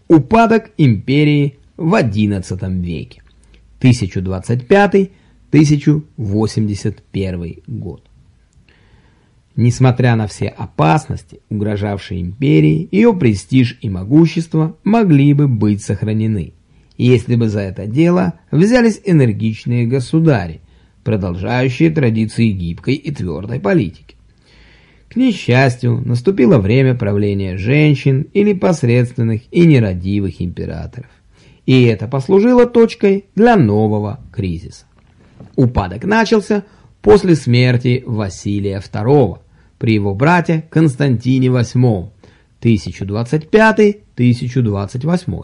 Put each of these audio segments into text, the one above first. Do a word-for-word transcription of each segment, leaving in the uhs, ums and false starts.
Упадок империи в одиннадцатом веке. тысяча двадцать пятый — тысяча восемьдесят первый год. Несмотря на все опасности, угрожавшие империи, ее престиж и могущество могли бы быть сохранены, если бы за это дело взялись энергичные государи, продолжающие традиции гибкой и твердой политики. К несчастью, наступило время правления женщин или посредственных и нерадивых императоров, и это послужило точкой для нового кризиса. Упадок начался после смерти Василия второго при его брате Константине восьмом тысяча двадцать пятый — тысяча двадцать восьмой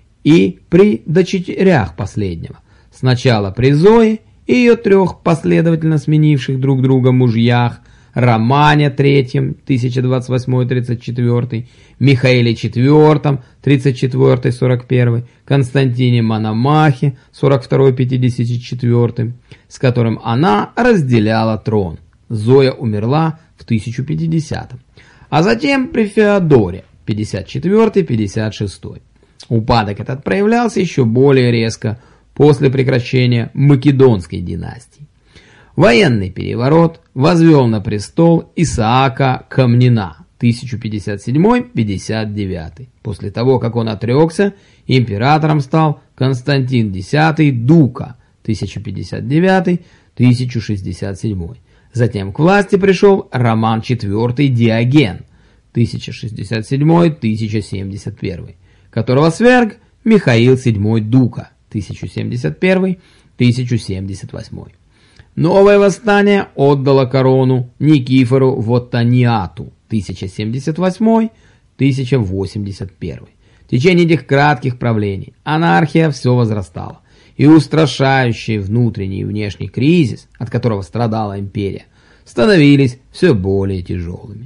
и при дочерях последнего, сначала при Зое и ее трех последовательно сменивших друг друга мужьях, Романе третьем тысяча двадцать восьмой — тридцать четвёртый, Михаиле четвёртом тридцать четвёртый — сорок первый, Константине Мономахе сорок второй — пятьдесят четвёртый, с которым она разделяла трон. Зоя умерла в тысяча пятидесятом, а затем при Феодоре пятьдесят четвёртый — пятьдесят шестой. Упадок этот проявлялся еще более резко после прекращения Македонской династии. Военный переворот возвел на престол Исаака Комнина тысяча пятьдесят седьмой — пятьдесят девятый. После того, как он отрекся, императором стал Константин X Дука тысяча пятьдесят девятый — тысяча шестьдесят седьмой. Затем к власти пришел Роман четвёртый Диоген тысяча шестьдесят седьмой — тысяча семьдесят первый, которого сверг Михаил седьмой Дука тысяча семьдесят первый — тысяча семьдесят восьмой. Новое восстание отдало корону Никифору Воттаниату тысяча семьдесят восьмой — тысяча восемьдесят первый. В течение этих кратких правлений анархия все возрастала, и устрашающий внутренний и внешний кризис, от которого страдала империя, становились все более тяжелыми.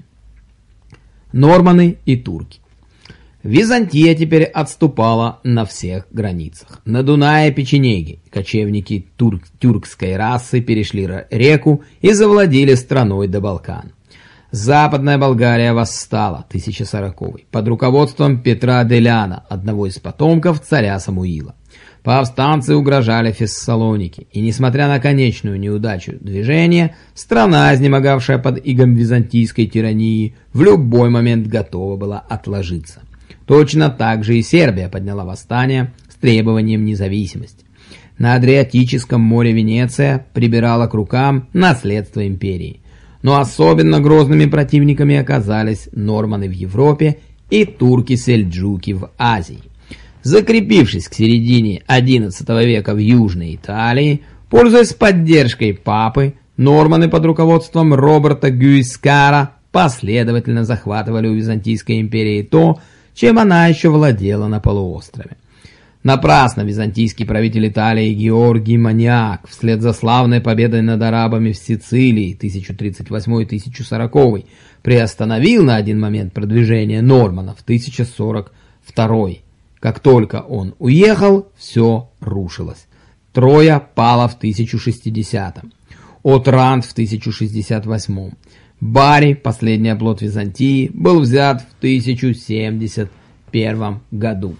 Норманы и турки. Византия теперь отступала на всех границах. На Дунае печенеги, кочевники турк тюркской расы, перешли реку и завладели страной до Балкан. Западная Болгария восстала, тысяча сороковый, под руководством Петра Деляна, одного из потомков царя Самуила. Повстанцы угрожали Фессалоники, и несмотря на конечную неудачу движения, страна, изнемогавшая под игом византийской тирании, в любой момент готова была отложиться. Точно так же и Сербия подняла восстание с требованием независимости. На Адриатическом море Венеция прибирала к рукам наследство империи. Но особенно грозными противниками оказались норманы в Европе и турки-сельджуки в Азии. Закрепившись к середине одиннадцатого века в Южной Италии, пользуясь поддержкой папы, норманы под руководством Роберта Гюйскара последовательно захватывали у Византийской империи то, чем она еще владела на полуострове. Напрасно византийский правитель Италии Георгий Маниак вслед за славной победой над арабами в Сицилии тысяча тридцать восьмой — тысяча сороковый приостановил на один момент продвижение норманнов тысяча сорок второй. Как только он уехал, все рушилось. Троя пала в тысяча шестидесятом, Отрант в тысяча шестьдесят восьмом. Бари, последний оплот Византии, был взят в тысяча семьдесят первом году.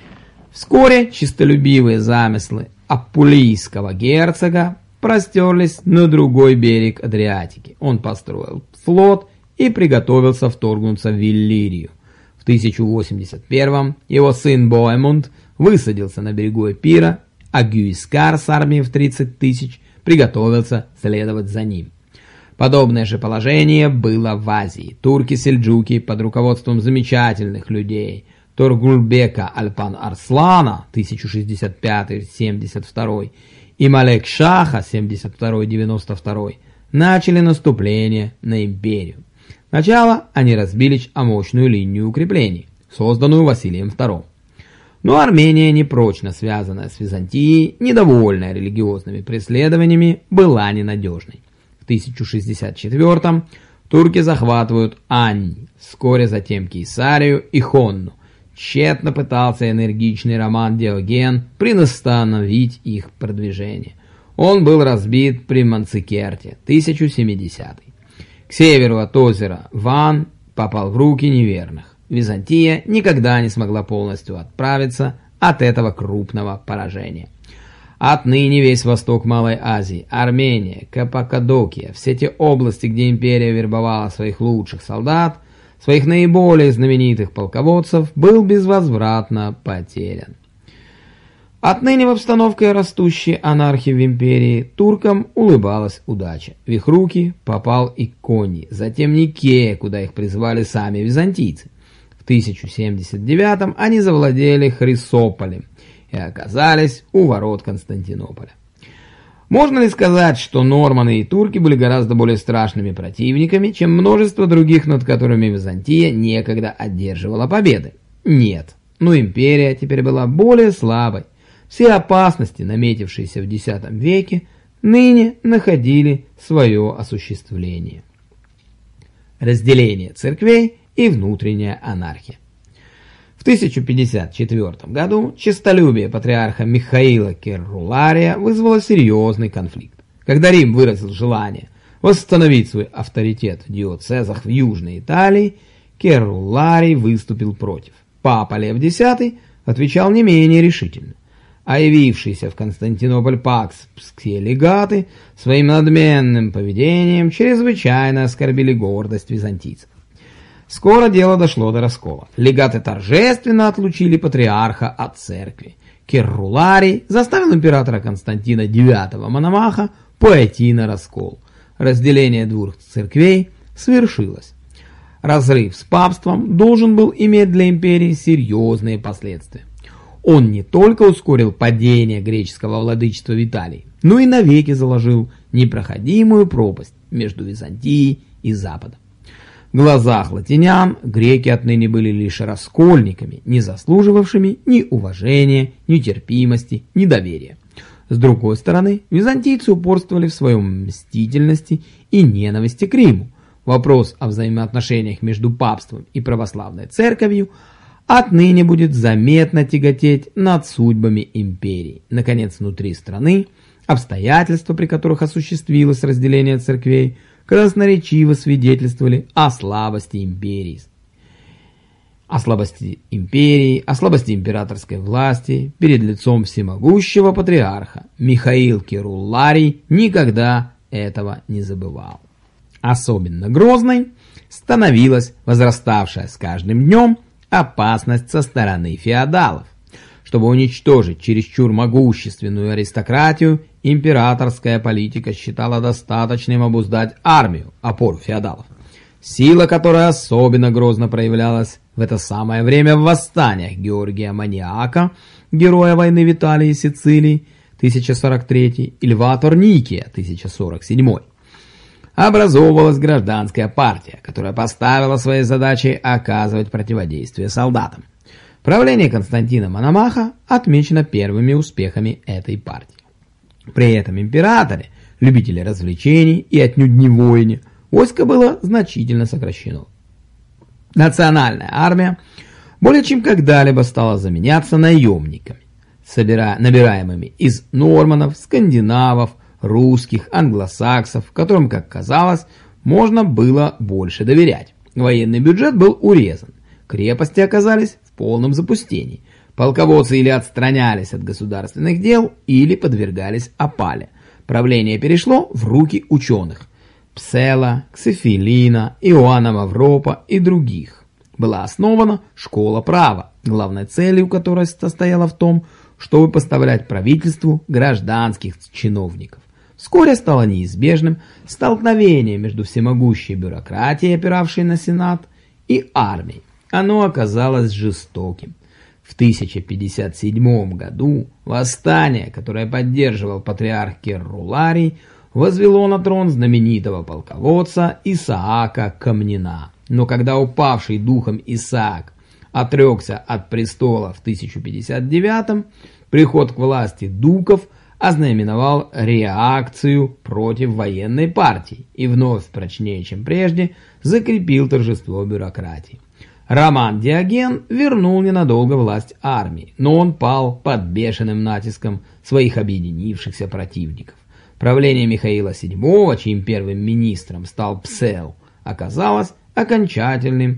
Вскоре чистолюбивые замыслы апулийского герцога простерлись на другой берег Адриатики. Он построил флот и приготовился вторгнуться в Иллирию. В тысяча восемьдесят первом его сын Боэмунд высадился на берегу Эпира, а Гюйскар с армией в тридцать тысяч приготовился следовать за ним. Подобное же положение было в Азии. Турки-сельджуки под руководством замечательных людей Торгулбека Альпан-Арслана тысяча шестьдесят пятый — семьдесят второй и Малек-Шаха семьдесят второй — девяносто второй начали наступление на империю. Сначала они разбили мощную линию укреплений, созданную Василием вторым. Но Армения, непрочно связанная с Византией, недовольная религиозными преследованиями, была ненадежной. В тысяча шестьдесят четвёртом турки захватывают Ань, вскоре затем Кейсарию и Хонну. Тщетно пытался энергичный Роман Диоген приостановить их продвижение. Он был разбит при Манцикерте, тысяча семидесятый. К северу от озера Ван попал в руки неверных. Византия никогда не смогла полностью отправиться от этого крупного поражения. Отныне весь восток Малой Азии, Армения, Каппадокия, все те области, где империя вербовала своих лучших солдат, своих наиболее знаменитых полководцев, был безвозвратно потерян. Отныне в обстановке растущей анархии в империи туркам улыбалась удача. В их руки попал Иконий, затем Никея, куда их призвали сами византийцы. В тысяча семьдесят девятом они завладели Хрисополем и оказались у ворот Константинополя. Можно ли сказать, что норманы и турки были гораздо более страшными противниками, чем множество других, над которыми Византия некогда одерживала победы? Нет, но империя теперь была более слабой. Все опасности, наметившиеся в десятом веке, ныне находили свое осуществление. Разделение церквей и внутренняя анархия. В тысяча пятьдесят четвёртом году честолюбие патриарха Михаила Керрулария вызвало серьезный конфликт. Когда Рим выразил желание восстановить свой авторитет в диоцезах в Южной Италии, Керруларий выступил против. Папа Лев X отвечал не менее решительно, а явившиеся в Константинополь папские легаты своим надменным поведением чрезвычайно оскорбили гордость византийцев. Скоро дело дошло до раскола. Легаты торжественно отлучили патриарха от церкви. Керруларий заставил императора Константина девятого Мономаха пойти на раскол. Разделение двух церквей свершилось. Разрыв с папством должен был иметь для империи серьезные последствия. Он не только ускорил падение греческого владычества в Италии, но и навеки заложил непроходимую пропасть между Византией и Западом. В глазах латинян греки отныне были лишь раскольниками, не заслуживавшими ни уважения, ни терпимости, ни доверия. С другой стороны, византийцы упорствовали в своей мстительности и ненависти к Риму. Вопрос о взаимоотношениях между папством и православной церковью отныне будет заметно тяготеть над судьбами империи. Наконец, внутри страны обстоятельства, при которых осуществилось разделение церквей, красноречиво свидетельствовали о слабости империи. О слабости империи, о слабости императорской власти перед лицом всемогущего патриарха. Михаил Керруларий никогда этого не забывал. Особенно грозной становилась возраставшая с каждым днем опасность со стороны феодалов. Чтобы уничтожить чересчур могущественную аристократию, императорская политика считала достаточным обуздать армию, опору феодалов. Сила, которая особенно грозно проявлялась в это самое время в восстаниях Георгия Маниака, героя войны в Италии и Сицилии, тысяча сорок третий, и Льва Торникия, тысяча сорок седьмой. Образовывалась гражданская партия, которая поставила своей задачей оказывать противодействие солдатам. Правление Константина Мономаха отмечено первыми успехами этой партии. При этом императоре, любители развлечений и отнюдь не воине, войско было значительно сокращено. Национальная армия более чем когда-либо стала заменяться наемниками, собира... набираемыми из норманов, скандинавов, русских, англосаксов, которым, как казалось, можно было больше доверять. Военный бюджет был урезан, крепости оказались в полном запустении. Полководцы или отстранялись от государственных дел, или подвергались опале. Правление перешло в руки ученых – Псела, Ксефилина, Иоанна Мавропа и других. Была основана школа права, главной целью которой состояла в том, чтобы поставлять правительству гражданских чиновников. Вскоре стало неизбежным столкновение между всемогущей бюрократией, опиравшей на Сенат, и армией. Оно оказалось жестоким. В тысяча пятьдесят седьмом году восстание, которое поддерживал патриарх Керруларий, возвело на трон знаменитого полководца Исаака Комнина. Но когда упавший духом Исаак отрекся от престола в тысяча пятьдесят девятом, приход к власти дуков ознаменовал реакцию против военной партии и вновь прочнее, чем прежде, закрепил торжество бюрократии. Роман Диоген вернул ненадолго власть армии, но он пал под бешеным натиском своих объединившихся противников. Правление Михаила седьмого, чьим первым министром стал Псел, оказалось окончательным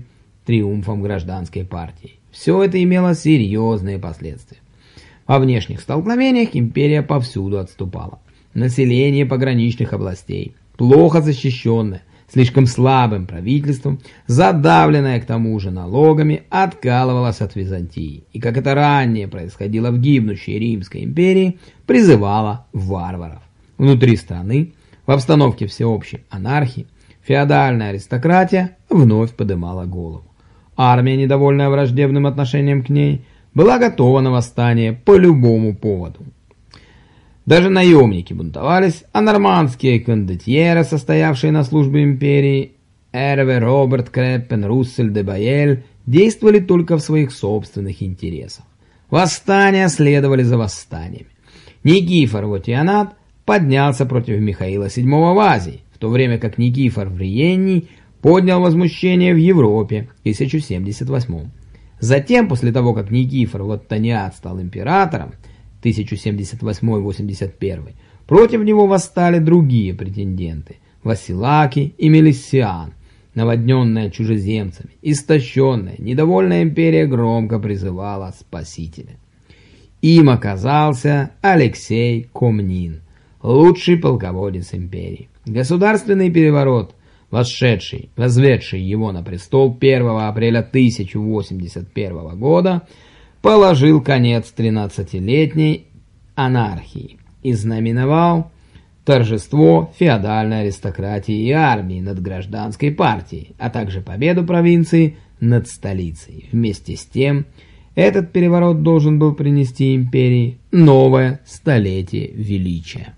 триумфом гражданской партии. Все это имело серьезные последствия. Во внешних столкновениях империя повсюду отступала. Население пограничных областей, плохо защищенное, слишком слабым правительством, задавленное к тому же налогами, откалывалось от Византии. И, как это ранее происходило в гибнущей Римской империи, призывало варваров. Внутри страны, в обстановке всеобщей анархии, феодальная аристократия вновь подымала голову. Армия, недовольная враждебным отношением к ней, была готова на восстание по любому поводу. Даже наемники бунтовались, а нормандские кондотьеры, состоявшие на службе империи, Эрве, Роберт, Креппен, Руссель, де Байель, действовали только в своих собственных интересах. Восстания следовали за восстаниями. Никифор Вотианат поднялся против Михаила седьмого в Азии, в то время как Никифор Вриений поднял возмущение в Европе в тысяча семьдесят восьмом. Затем, после того, как Никифор Воттаниат стал императором, тысяча семьдесят восьмой — восемьдесят первый, против него восстали другие претенденты – Василаки и Мелиссиан. Наводненная чужеземцами, истощенная, недовольная империя громко призывала спасителя. Им оказался Алексей Комнин, лучший полководец империи. Государственный переворот, восшедший, возведший его на престол первого апреля тысяча восемьдесят первого года, положил конец тринадцатилетней анархии и знаменовал торжество феодальной аристократии и армии над гражданской партией, а также победу провинции над столицей. Вместе с тем, этот переворот должен был принести империи новое столетие величия.